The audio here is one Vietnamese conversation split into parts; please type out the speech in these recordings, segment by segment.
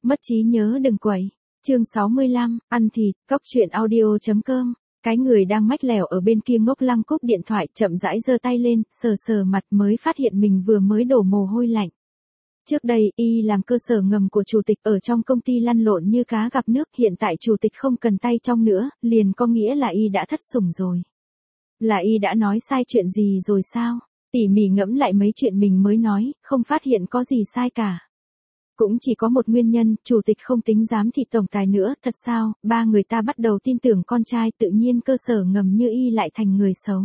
Mất trí nhớ đừng quậy. Chương 65, ăn thịt, cóc truyện audio.com. Cái người đang mách lẻo ở bên kia ngốc lăng cúp điện thoại chậm rãi giơ tay lên, sờ sờ mặt mới phát hiện mình vừa mới đổ mồ hôi lạnh. Trước đây, y làm cơ sở ngầm của chủ tịch ở trong công ty lăn lộn như cá gặp nước, hiện tại chủ tịch không cần tay trong nữa, liền có nghĩa là y đã thất sủng rồi. Là y đã nói sai chuyện gì rồi sao? Tỉ mỉ ngẫm lại mấy chuyện mình mới nói, không phát hiện có gì sai cả. Cũng chỉ có một nguyên nhân, chủ tịch không tính giám thị tổng tài nữa, thật sao, ba người ta bắt đầu tin tưởng con trai, tự nhiên cơ sở ngầm như y lại thành người xấu.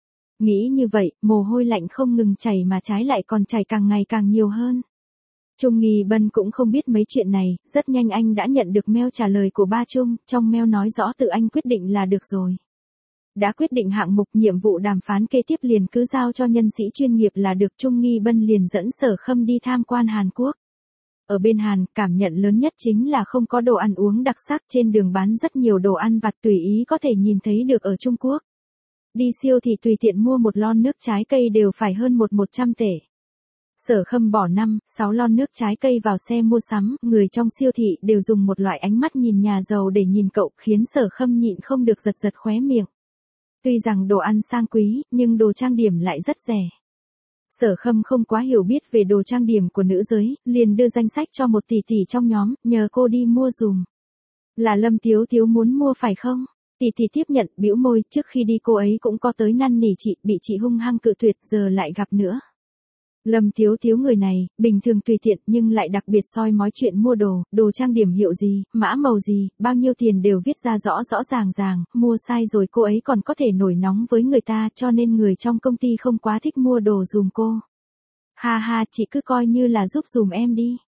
Nghĩ như vậy, mồ hôi lạnh không ngừng chảy mà trái lại còn chảy càng ngày càng nhiều hơn. Trung Nghi Bân cũng không biết mấy chuyện này, rất nhanh anh đã nhận được mail trả lời của ba Trung, trong mail nói rõ tự anh quyết định là được rồi. Đã quyết định hạng mục nhiệm vụ đàm phán kế tiếp liền cứ giao cho nhân sĩ chuyên nghiệp là được. Trung Nghi Bân liền dẫn Sở Khâm đi tham quan Hàn Quốc. Ở bên Hàn, cảm nhận lớn nhất chính là không có đồ ăn uống đặc sắc, trên đường bán rất nhiều đồ ăn vặt tùy ý có thể nhìn thấy được ở Trung Quốc. Đi siêu thị tùy tiện mua một lon nước trái cây đều phải hơn 100 tệ. Sở Khâm bỏ 5-6 lon nước trái cây vào xe mua sắm, người trong siêu thị đều dùng một loại ánh mắt nhìn nhà giàu để nhìn cậu, khiến Sở Khâm nhịn không được giật giật khóe miệng. Tuy rằng đồ ăn sang quý, nhưng đồ trang điểm lại rất rẻ. Sở Khâm không quá hiểu biết về đồ trang điểm của nữ giới, liền đưa danh sách cho một tỷ tỷ trong nhóm, nhờ cô đi mua dùm. Là Lâm Tiếu Tiếu muốn mua phải không? Tỷ tỷ tiếp nhận, bĩu môi, trước khi đi cô ấy cũng có tới năn nỉ chị, bị chị hung hăng cự tuyệt, giờ lại gặp nữa. Lâm Tiếu Tiếu người này, bình thường tùy tiện nhưng lại đặc biệt soi mói chuyện mua đồ trang điểm hiệu gì, mã màu gì, bao nhiêu tiền đều viết ra rõ ràng, mua sai rồi cô ấy còn có thể nổi nóng với người ta, cho nên người trong công ty không quá thích mua đồ dùm cô. Ha ha, chị cứ coi như là giúp dùm em đi.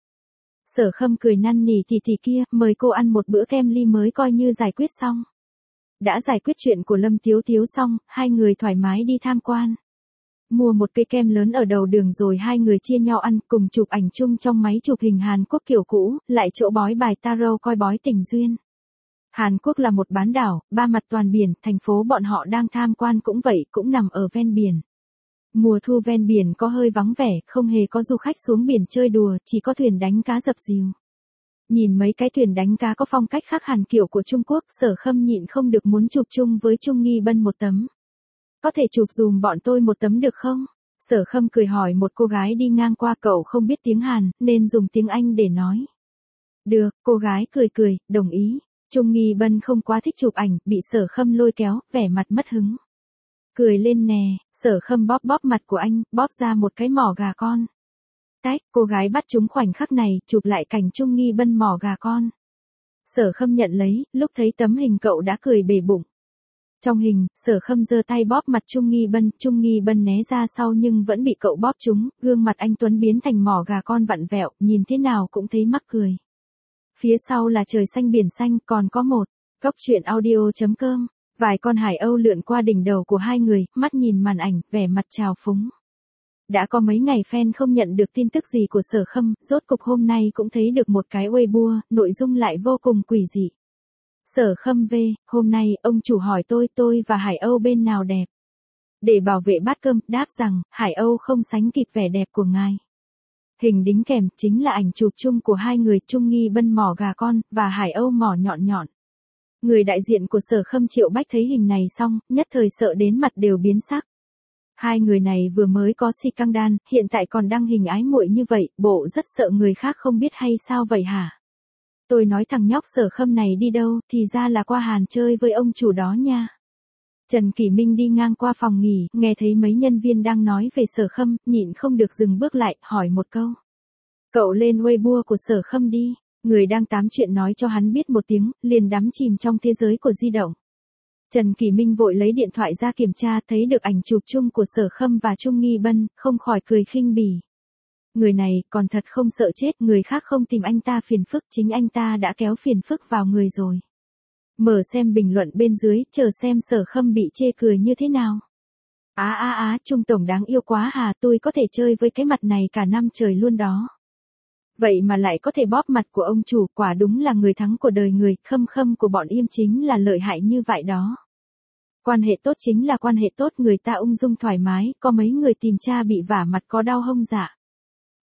Sở Khâm cười năn nỉ tỷ tỷ kia, mời cô ăn một bữa kem ly mới coi như giải quyết xong. Đã giải quyết chuyện của Lâm Tiếu Tiếu xong, hai người thoải mái đi tham quan. Mua một cây kem lớn ở đầu đường rồi hai người chia nhau ăn, cùng chụp ảnh chung trong máy chụp hình Hàn Quốc kiểu cũ, lại chỗ bói bài tarot coi bói tình duyên. Hàn Quốc là một bán đảo, ba mặt toàn biển, thành phố bọn họ đang tham quan cũng vậy, cũng nằm ở ven biển. Mùa thu ven biển có hơi vắng vẻ, không hề có du khách xuống biển chơi đùa, chỉ có thuyền đánh cá dập dìu. Nhìn mấy cái thuyền đánh cá có phong cách khác hẳn kiểu của Trung Quốc, Sở Khâm nhịn không được muốn chụp chung với Trung Nghi Bân một tấm. Có thể chụp dùm bọn tôi một tấm được không? Sở Khâm cười hỏi một cô gái đi ngang qua, cậu không biết tiếng Hàn, nên dùng tiếng Anh để nói. Được, cô gái cười, đồng ý. Trung Nghi Bân không quá thích chụp ảnh, bị Sở Khâm lôi kéo, vẻ mặt mất hứng. Cười lên nè, Sở Khâm bóp mặt của anh, bóp ra một cái mỏ gà con. Tách, cô gái bắt chúng khoảnh khắc này, chụp lại cảnh Trung Nghi Bân mỏ gà con. Sở Khâm nhận lấy, lúc thấy tấm hình cậu đã cười bể bụng. Trong hình, Sở Khâm giơ tay bóp mặt Trung Nghi Bân né ra sau nhưng vẫn bị cậu bóp trúng, gương mặt anh Tuấn biến thành mỏ gà con vặn vẹo, nhìn thế nào cũng thấy mắc cười. Phía sau là trời xanh biển xanh, còn có một, cóc truyện audio.com, vài con hải âu lượn qua đỉnh đầu của hai người, mắt nhìn màn ảnh, vẻ mặt trào phúng. Đã có mấy ngày fan không nhận được tin tức gì của Sở Khâm, rốt cục hôm nay cũng thấy được một cái Weibo, nội dung lại vô cùng quỷ dị. Sở Khâm V, hôm nay, ông chủ hỏi tôi và Hải Âu bên nào đẹp. Để bảo vệ bát cơm, đáp rằng, Hải Âu không sánh kịp vẻ đẹp của ngài. Hình đính kèm, chính là ảnh chụp chung của hai người, Trung Nghi Bân mỏ gà con, và Hải Âu mỏ nhọn. Người đại diện của Sở Khâm Triệu Bách thấy hình này xong, nhất thời sợ đến mặt đều biến sắc. Hai người này vừa mới có si căng đan, hiện tại còn đăng hình ái muội như vậy, bộ rất sợ người khác không biết hay sao vậy hả? Tôi nói thằng nhóc Sở Khâm này đi đâu, thì ra là qua Hàn chơi với ông chủ đó nha. Trần Kỳ Minh đi ngang qua phòng nghỉ, nghe thấy mấy nhân viên đang nói về Sở Khâm, nhịn không được dừng bước lại, hỏi một câu. Cậu lên Weibo của Sở Khâm đi, người đang tám chuyện nói cho hắn biết một tiếng, liền đắm chìm trong thế giới của di động. Trần Kỳ Minh vội lấy điện thoại ra kiểm tra, thấy được ảnh chụp chung của Sở Khâm và Trung Nghi Bân, không khỏi cười khinh bỉ. Người này còn thật không sợ chết, người khác không tìm anh ta phiền phức, chính anh ta đã kéo phiền phức vào người rồi. Mở xem bình luận bên dưới, chờ xem Sở Khâm bị chê cười như thế nào. Trung tổng đáng yêu quá hà, tôi có thể chơi với cái mặt này cả năm trời luôn đó. Vậy mà lại có thể bóp mặt của ông chủ, quả đúng là người thắng của đời người, Khâm của bọn Yêm chính là lợi hại như vậy đó. Quan hệ tốt chính là quan hệ tốt, người ta ung dung thoải mái, có mấy người tìm cha bị vả mặt có đau hông dạ.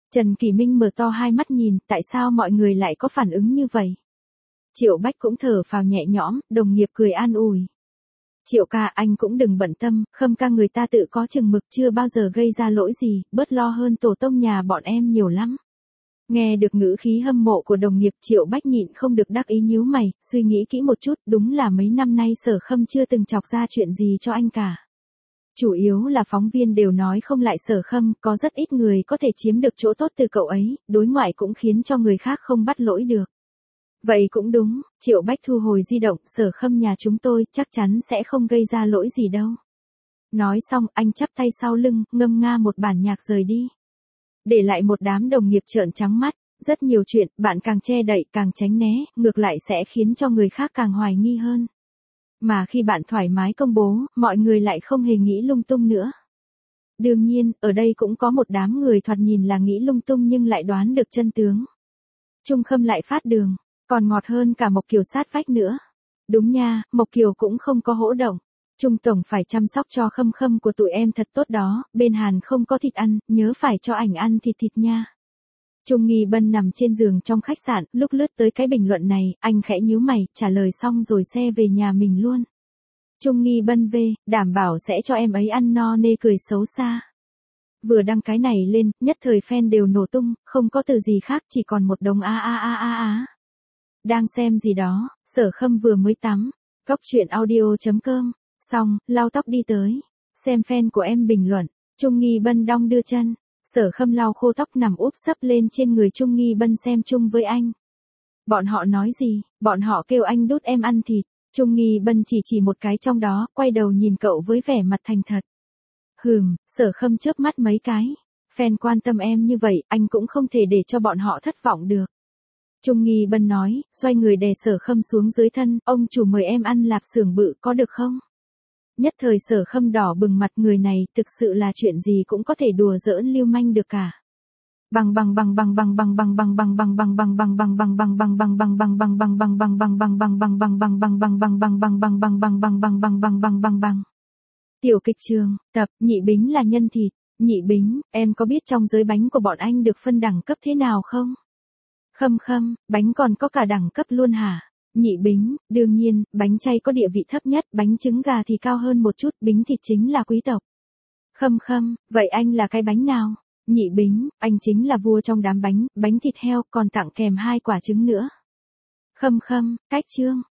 Trần Kỳ Minh mở to hai mắt nhìn, tại sao mọi người lại có phản ứng như vậy? Triệu Bách cũng thở phào nhẹ nhõm, đồng nghiệp cười an ủi. Triệu ca anh cũng đừng bận tâm, Khâm ca người ta tự có chừng mực chưa bao giờ gây ra lỗi gì, bớt lo hơn tổ tông nhà bọn em nhiều lắm. Nghe được ngữ khí hâm mộ của đồng nghiệp Triệu Bách nhịn không được đắc ý nhíu mày, suy nghĩ kỹ một chút, đúng là mấy năm nay Sở Khâm chưa từng chọc ra chuyện gì cho anh cả. Chủ yếu là phóng viên đều nói không lại Sở Khâm, có rất ít người có thể chiếm được chỗ tốt từ cậu ấy, đối ngoại cũng khiến cho người khác không bắt lỗi được. Vậy cũng đúng, Triệu Bách thu hồi di động, Sở Khâm nhà chúng tôi chắc chắn sẽ không gây ra lỗi gì đâu. Nói xong, anh chắp tay sau lưng, ngâm nga một bản nhạc rời đi. Để lại một đám đồng nghiệp trợn trắng mắt, rất nhiều chuyện, bạn càng che đậy càng tránh né, ngược lại sẽ khiến cho người khác càng hoài nghi hơn. Mà khi bạn thoải mái công bố, mọi người lại không hề nghĩ lung tung nữa. Đương nhiên, ở đây cũng có một đám người thoạt nhìn là nghĩ lung tung nhưng lại đoán được chân tướng. Trung Khâm lại phát đường, còn ngọt hơn cả Mộc Kiều sát vách nữa. Đúng nha, Mộc Kiều cũng không có hỗ động. Trung tổng phải chăm sóc cho Khâm Khâm của tụi em thật tốt đó, bên Hàn không có thịt ăn, nhớ phải cho ảnh ăn thịt nha. Trung Nghi Bân nằm trên giường trong khách sạn, lúc lướt tới cái bình luận này, anh khẽ nhíu mày, trả lời xong rồi xe về nhà mình luôn. Trung Nghi Bân về, đảm bảo sẽ cho em ấy ăn no nê cười xấu xa. Vừa đăng cái này lên, nhất thời fan đều nổ tung, không có từ gì khác chỉ còn một đống á. Đang xem gì đó, Sở Khâm vừa mới tắm, Cóc Truyện Audio.com, xong, lau tóc đi tới, xem fan của em bình luận, Trung Nghi Bân đong đưa chân, Sở Khâm lau khô tóc nằm úp sấp lên trên người Trung Nghi Bân xem chung với anh. Bọn họ nói gì, bọn họ kêu anh đút em ăn thịt, Trung Nghi Bân chỉ một cái trong đó, quay đầu nhìn cậu với vẻ mặt thành thật. Sở Khâm chớp mắt mấy cái, fan quan tâm em như vậy, anh cũng không thể để cho bọn họ thất vọng được. Trung Nghi Bân nói, xoay người đè Sở Khâm xuống dưới thân, ông chủ mời em ăn lạp xưởng bự có được không? Nhất thời Sở Khâm đỏ bừng mặt, người này thực sự là chuyện gì cũng có thể đùa giỡn lưu manh được cả. Tiểu kịch trường, tập, Nhị Bính là nhân thịt. Nhị Bính, em có biết trong giới bánh của bọn anh được phân đẳng cấp thế nào không? Khâm, bánh còn có cả đẳng cấp luôn hả? Nhị Bính, đương nhiên, bánh chay có địa vị thấp nhất, bánh trứng gà thì cao hơn một chút, bính thịt chính là quý tộc. Khâm, vậy anh là cái bánh nào? Nhị Bính, anh chính là vua trong đám bánh, bánh thịt heo, còn tặng kèm 2 quả trứng nữa. Khâm, cách chương.